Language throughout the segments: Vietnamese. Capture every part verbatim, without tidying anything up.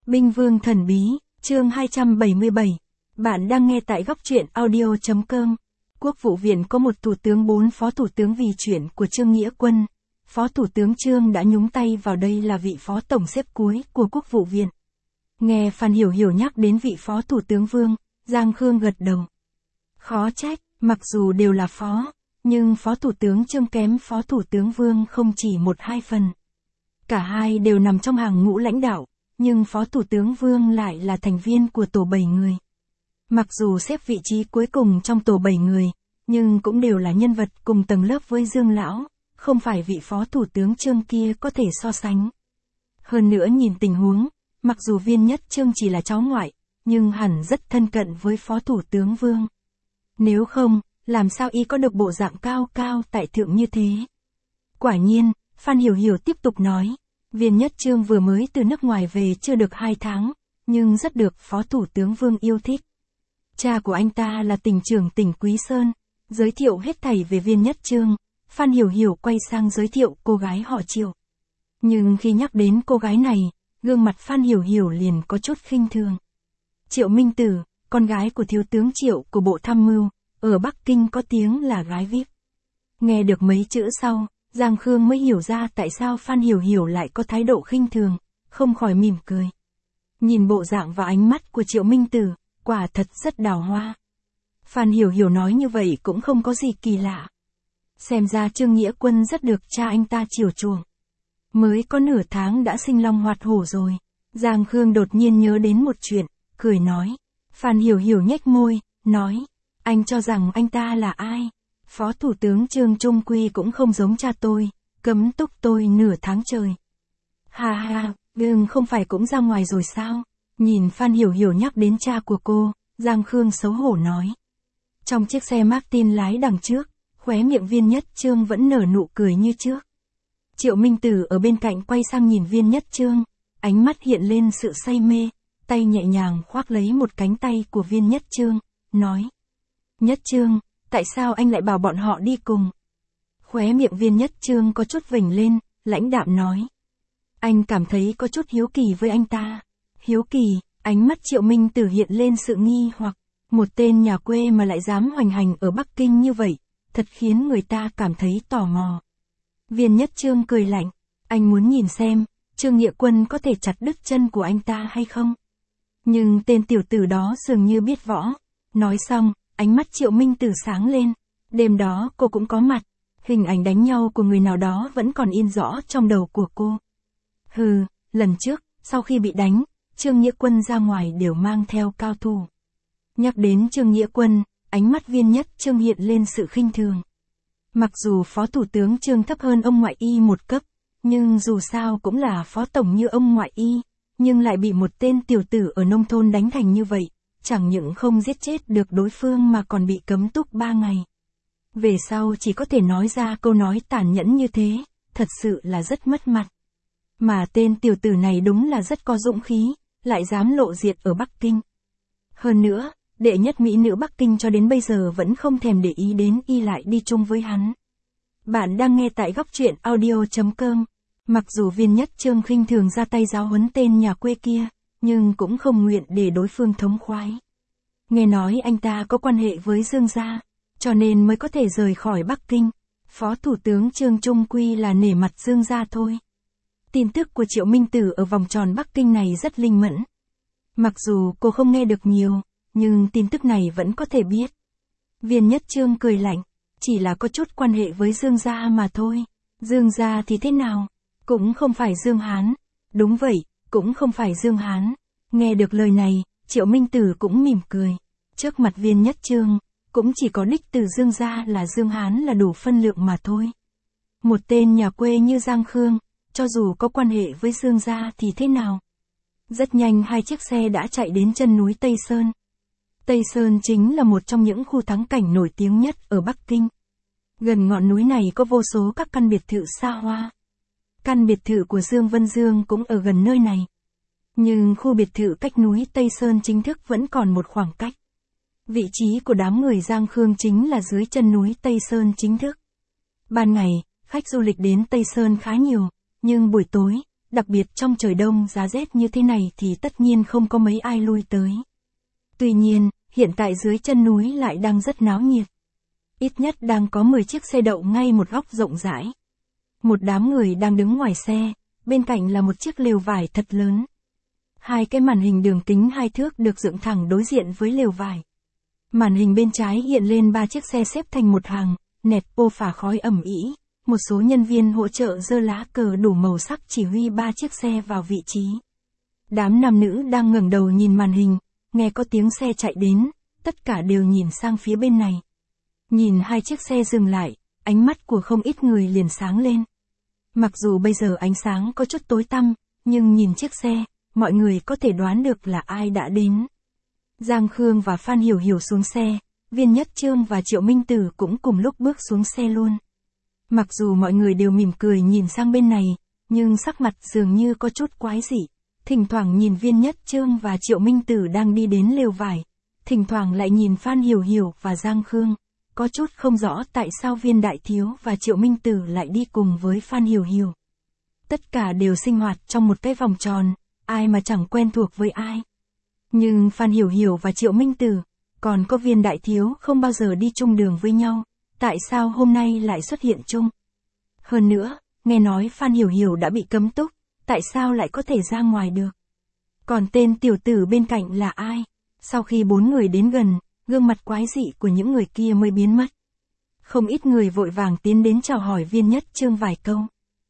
Binh Vương Thần Bí, chương hai trăm bảy mươi bảy. Bạn đang nghe tại góc truyện audio chấm com. Quốc vụ viện có một thủ tướng bốn phó thủ tướng vì chuyện của Trương Nghĩa Quân. Phó thủ tướng Trương đã nhúng tay vào đây là vị phó tổng xếp cuối của Quốc vụ viện. Nghe Phan Hiểu Hiểu nhắc đến vị phó thủ tướng Vương, Giang Khương gật đầu. Khó trách, mặc dù đều là phó, nhưng phó thủ tướng Trương kém phó thủ tướng Vương không chỉ một hai phần. Cả hai đều nằm trong hàng ngũ lãnh đạo, nhưng phó thủ tướng Vương lại là thành viên của tổ bảy người. Mặc dù xếp vị trí cuối cùng trong tổ bảy người, nhưng cũng đều là nhân vật cùng tầng lớp với Dương Lão, không phải vị phó thủ tướng Trương kia có thể so sánh. Hơn nữa nhìn tình huống, mặc dù Viên Nhất Trương chỉ là cháu ngoại, nhưng hẳn rất thân cận với phó thủ tướng Vương. Nếu không, làm sao y có được bộ dạng cao cao tại thượng như thế? Quả nhiên, Phan Hiểu Hiểu tiếp tục nói, Viên Nhất Trương vừa mới từ nước ngoài về chưa được hai tháng, nhưng rất được phó thủ tướng Vương yêu thích. Cha của anh ta là tỉnh trưởng tỉnh Quý Sơn, giới thiệu hết thảy về Viên Nhất Trương, Phan Hiểu Hiểu quay sang giới thiệu cô gái họ Triệu. Nhưng khi nhắc đến cô gái này, gương mặt Phan Hiểu Hiểu liền có chút khinh thường. Triệu Minh Tử, con gái của thiếu tướng Triệu của Bộ Tham mưu, ở Bắc Kinh có tiếng là gái víp. Nghe được mấy chữ sau, Giang Khương mới hiểu ra tại sao Phan Hiểu Hiểu lại có thái độ khinh thường, không khỏi mỉm cười. Nhìn bộ dạng và ánh mắt của Triệu Minh Tử, quả thật rất đào hoa. Phan Hiểu Hiểu nói như vậy cũng không có gì kỳ lạ. Xem ra Trương Nghĩa Quân rất được cha anh ta chiều chuộng. Mới có nửa tháng đã sinh long hoạt hổ rồi. Giang Khương đột nhiên nhớ đến một chuyện, cười nói. Phan Hiểu Hiểu nhếch môi, nói. Anh cho rằng anh ta là ai? Phó Thủ tướng Trương Trung Quy cũng không giống cha tôi, cấm túc tôi nửa tháng trời. Hà hà, Vương không phải cũng ra ngoài rồi sao? Nhìn Phan Hiểu Hiểu nhắc đến cha của cô, Giang Khương xấu hổ nói. Trong chiếc xe Martin lái đằng trước, khóe miệng Viên Nhất Trương vẫn nở nụ cười như trước. Triệu Minh Tử ở bên cạnh quay sang nhìn Viên Nhất Trương, ánh mắt hiện lên sự say mê, tay nhẹ nhàng khoác lấy một cánh tay của Viên Nhất Trương, nói. Nhất Trương, tại sao anh lại bảo bọn họ đi cùng? Khóe miệng Viên Nhất Trương có chút vểnh lên, lãnh đạm nói. Anh cảm thấy có chút hiếu kỳ với anh ta. Hiếu kỳ, ánh mắt Triệu Minh Tử hiện lên sự nghi hoặc, một tên nhà quê mà lại dám hoành hành ở Bắc Kinh như vậy, thật khiến người ta cảm thấy tò mò. Viên Nhất Trương cười lạnh, anh muốn nhìn xem, Trương Nghĩa Quân có thể chặt đứt chân của anh ta hay không? Nhưng tên tiểu tử đó dường như biết võ. Nói xong, ánh mắt Triệu Minh Tử sáng lên, đêm đó cô cũng có mặt, hình ảnh đánh nhau của người nào đó vẫn còn in rõ trong đầu của cô. Hừ, lần trước, sau khi bị đánh, Trương Nghĩa Quân ra ngoài đều mang theo cao thủ. Nhắc đến Trương Nghĩa Quân, ánh mắt Viên Nhất Trương hiện lên sự khinh thường. Mặc dù phó thủ tướng Trương thấp hơn ông ngoại y một cấp, nhưng dù sao cũng là phó tổng như ông ngoại y, nhưng lại bị một tên tiểu tử ở nông thôn đánh thành như vậy, chẳng những không giết chết được đối phương mà còn bị cấm túc ba ngày. Về sau chỉ có thể nói ra câu nói tàn nhẫn như thế, thật sự là rất mất mặt. Mà tên tiểu tử này đúng là rất có dũng khí, lại dám lộ diện ở Bắc Kinh. Hơn nữa, đệ nhất mỹ nữ Bắc Kinh cho đến bây giờ vẫn không thèm để ý đến y lại đi chung với hắn. Bạn đang nghe tại góc truyện audio chấm com. Mặc dù Viên Nhất Trương khinh thường ra tay giáo huấn tên nhà quê kia, nhưng cũng không nguyện để đối phương thống khoái. Nghe nói anh ta có quan hệ với Dương gia, cho nên mới có thể rời khỏi Bắc Kinh. Phó Thủ tướng Trương Trung Quy là nể mặt Dương gia thôi. Tin tức của Triệu Minh Tử ở vòng tròn Bắc Kinh này rất linh mẫn. Mặc dù cô không nghe được nhiều, nhưng tin tức này vẫn có thể biết. Viên Nhất Trương cười lạnh, chỉ là có chút quan hệ với Dương gia mà thôi. Dương gia thì thế nào? Cũng không phải Dương Hán. Đúng vậy, cũng không phải Dương Hán. Nghe được lời này, Triệu Minh Tử cũng mỉm cười. Trước mặt Viên Nhất Trương, cũng chỉ có đích từ Dương gia là Dương Hán là đủ phân lượng mà thôi. Một tên nhà quê như Giang Khương, cho dù có quan hệ với Dương gia thì thế nào? Rất nhanh hai chiếc xe đã chạy đến chân núi Tây Sơn. Tây Sơn chính là một trong những khu thắng cảnh nổi tiếng nhất ở Bắc Kinh. Gần ngọn núi này có vô số các căn biệt thự xa hoa. Căn biệt thự của Dương Vân Dương cũng ở gần nơi này. Nhưng khu biệt thự cách núi Tây Sơn chính thức vẫn còn một khoảng cách. Vị trí của đám người Giang Khương chính là dưới chân núi Tây Sơn chính thức. Ban ngày, khách du lịch đến Tây Sơn khá nhiều, nhưng buổi tối, đặc biệt trong trời đông giá rét như thế này thì tất nhiên không có mấy ai lui tới. Tuy nhiên, hiện tại dưới chân núi lại đang rất náo nhiệt. Ít nhất đang có mười chiếc xe đậu ngay một góc rộng rãi. Một đám người đang đứng ngoài xe, bên cạnh là một chiếc lều vải thật lớn. Hai cái màn hình đường kính hai thước được dựng thẳng đối diện với lều vải. Màn hình bên trái hiện lên ba chiếc xe xếp thành một hàng, nẹt bô phả khói ẩm ĩ. Một số nhân viên hỗ trợ giơ lá cờ đủ màu sắc chỉ huy ba chiếc xe vào vị trí. Đám nam nữ đang ngẩng đầu nhìn màn hình, nghe có tiếng xe chạy đến, tất cả đều nhìn sang phía bên này. Nhìn hai chiếc xe dừng lại, ánh mắt của không ít người liền sáng lên. Mặc dù bây giờ ánh sáng có chút tối tăm, nhưng nhìn chiếc xe, mọi người có thể đoán được là ai đã đến. Giang Khương và Phan Hiểu Hiểu xuống xe, Viên Nhất Trương và Triệu Minh Tử cũng cùng lúc bước xuống xe luôn. Mặc dù mọi người đều mỉm cười nhìn sang bên này, nhưng sắc mặt dường như có chút quái dị. Thỉnh thoảng nhìn Viên Nhất Trương và Triệu Minh Tử đang đi đến lều vải, thỉnh thoảng lại nhìn Phan Hiểu Hiểu và Giang Khương. Có chút không rõ tại sao Viên Đại Thiếu và Triệu Minh Tử lại đi cùng với Phan Hiểu Hiểu. Tất cả đều sinh hoạt trong một cái vòng tròn, ai mà chẳng quen thuộc với ai. Nhưng Phan Hiểu Hiểu và Triệu Minh Tử, còn có Viên Đại Thiếu không bao giờ đi chung đường với nhau, tại sao hôm nay lại xuất hiện chung? Hơn nữa, nghe nói Phan Hiểu Hiểu đã bị cấm túc, tại sao lại có thể ra ngoài được? Còn tên tiểu tử bên cạnh là ai? Sau khi bốn người đến gần, gương mặt quái dị của những người kia mới biến mất. Không ít người vội vàng tiến đến chào hỏi Viên Nhất Trương vài câu.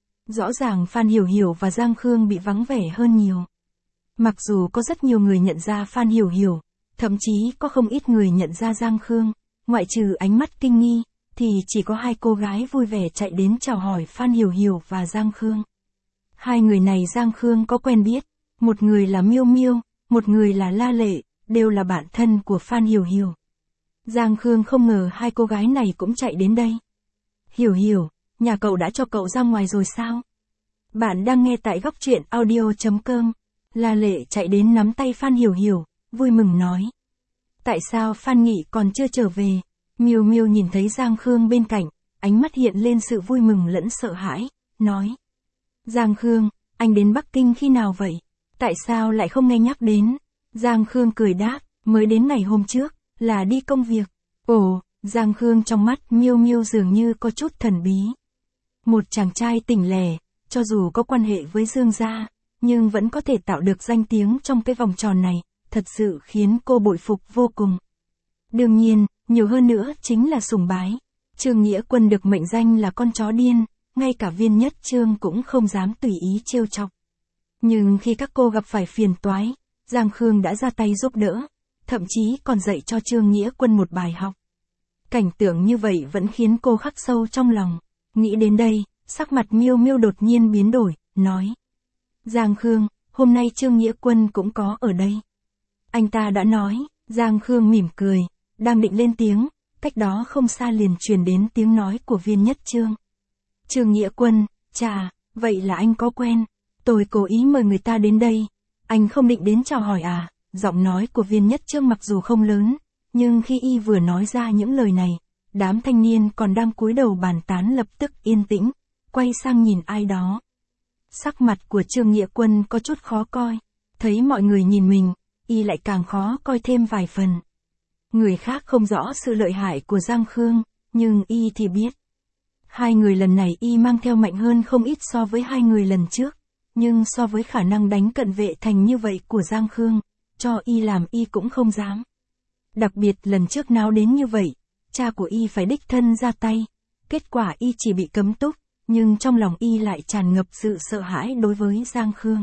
Rõ ràng Phan Hiểu Hiểu và Giang Khương bị vắng vẻ hơn nhiều. Mặc dù có rất nhiều người nhận ra Phan Hiểu Hiểu, thậm chí có không ít người nhận ra Giang Khương, ngoại trừ ánh mắt kinh nghi, thì chỉ có hai cô gái vui vẻ chạy đến chào hỏi Phan Hiểu Hiểu và Giang Khương. Hai người này Giang Khương có quen biết, một người là Miêu Miêu, một người là La Lệ, đều là bạn thân của Phan Hiểu Hiểu. Giang Khương không ngờ hai cô gái này cũng chạy đến đây. Hiểu Hiểu, nhà cậu đã cho cậu ra ngoài rồi sao? Bạn đang nghe tại góc truyện audio chấm com. La Lệ chạy đến nắm tay Phan Hiểu Hiểu, vui mừng nói. Tại sao Phan Nghị còn chưa trở về? Miêu Miêu nhìn thấy Giang Khương bên cạnh, ánh mắt hiện lên sự vui mừng lẫn sợ hãi, nói. Giang Khương, anh đến Bắc Kinh khi nào vậy? Tại sao lại không nghe nhắc đến? Giang Khương cười đáp, mới đến ngày hôm trước, là đi công việc. Ồ, Giang Khương trong mắt Miêu Miêu dường như có chút thần bí. Một chàng trai tỉnh lẻ, cho dù có quan hệ với Dương gia, nhưng vẫn có thể tạo được danh tiếng trong cái vòng tròn này, thật sự khiến cô bội phục vô cùng. Đương nhiên, nhiều hơn nữa chính là sùng bái. Trương Nghĩa Quân được mệnh danh là con chó điên, ngay cả Viên Nhất Trương cũng không dám tùy ý trêu chọc. Nhưng khi các cô gặp phải phiền toái, Giang Khương đã ra tay giúp đỡ, thậm chí còn dạy cho Trương Nghĩa Quân một bài học. Cảnh tượng như vậy vẫn khiến cô khắc sâu trong lòng. Nghĩ đến đây, sắc mặt Miêu Miêu đột nhiên biến đổi, nói. Giang Khương, hôm nay Trương Nghĩa Quân cũng có ở đây. Anh ta đã nói. Giang Khương mỉm cười, đang định lên tiếng, cách đó không xa liền truyền đến tiếng nói của Viên Nhất Trương. Trương Nghĩa Quân, chà, vậy là anh có quen. Tôi cố ý mời người ta đến đây. Anh không định đến chào hỏi à? Giọng nói của Viên Nhất Trương mặc dù không lớn, nhưng khi y vừa nói ra những lời này, đám thanh niên còn đang cúi đầu bàn tán lập tức yên tĩnh, quay sang nhìn ai đó. Sắc mặt của Trương Nghĩa Quân có chút khó coi, thấy mọi người nhìn mình, y lại càng khó coi thêm vài phần. Người khác không rõ sự lợi hại của Giang Khương, nhưng y thì biết. Hai người lần này y mang theo mạnh hơn không ít so với hai người lần trước, nhưng so với khả năng đánh cận vệ thành như vậy của Giang Khương, cho y làm y cũng không dám. Đặc biệt lần trước náo đến như vậy, cha của y phải đích thân ra tay, kết quả y chỉ bị cấm túc, nhưng trong lòng y lại tràn ngập sự sợ hãi đối với Giang Khương.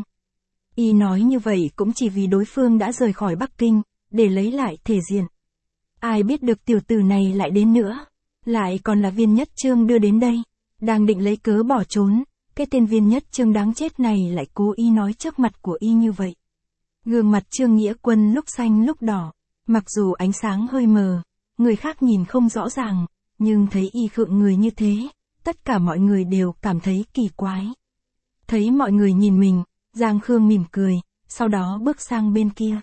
Y nói như vậy cũng chỉ vì đối phương đã rời khỏi Bắc Kinh, để lấy lại thể diện. Ai biết được tiểu tử này lại đến nữa, lại còn là Viên Nhất Trương đưa đến đây, đang định lấy cớ bỏ trốn, cái tên Viên Nhất Trương đáng chết này lại cố ý nói trước mặt của y như vậy. Gương mặt Trương Nghĩa Quân lúc xanh lúc đỏ, mặc dù ánh sáng hơi mờ, người khác nhìn không rõ ràng, nhưng thấy y khựng người như thế, tất cả mọi người đều cảm thấy kỳ quái. Thấy mọi người nhìn mình, Giang Khương mỉm cười, sau đó bước sang bên kia.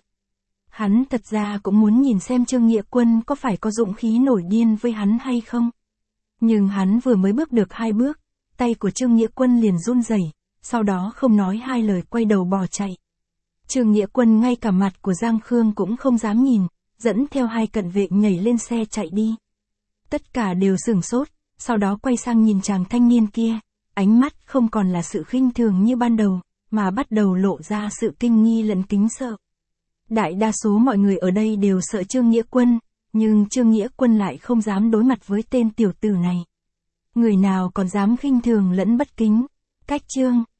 Hắn thật ra cũng muốn nhìn xem Trương Nghĩa Quân có phải có dũng khí nổi điên với hắn hay không. Nhưng hắn vừa mới bước được hai bước, tay của Trương Nghĩa Quân liền run rẩy, sau đó không nói hai lời quay đầu bỏ chạy. Trương Nghĩa Quân ngay cả mặt của Giang Khương cũng không dám nhìn, dẫn theo hai cận vệ nhảy lên xe chạy đi. Tất cả đều sửng sốt, sau đó quay sang nhìn chàng thanh niên kia, ánh mắt không còn là sự khinh thường như ban đầu, mà bắt đầu lộ ra sự kinh nghi lẫn kính sợ. Đại đa số mọi người ở đây đều sợ Trương Nghĩa Quân, nhưng Trương Nghĩa Quân lại không dám đối mặt với tên tiểu tử này. Người nào còn dám khinh thường lẫn bất kính, cách Trương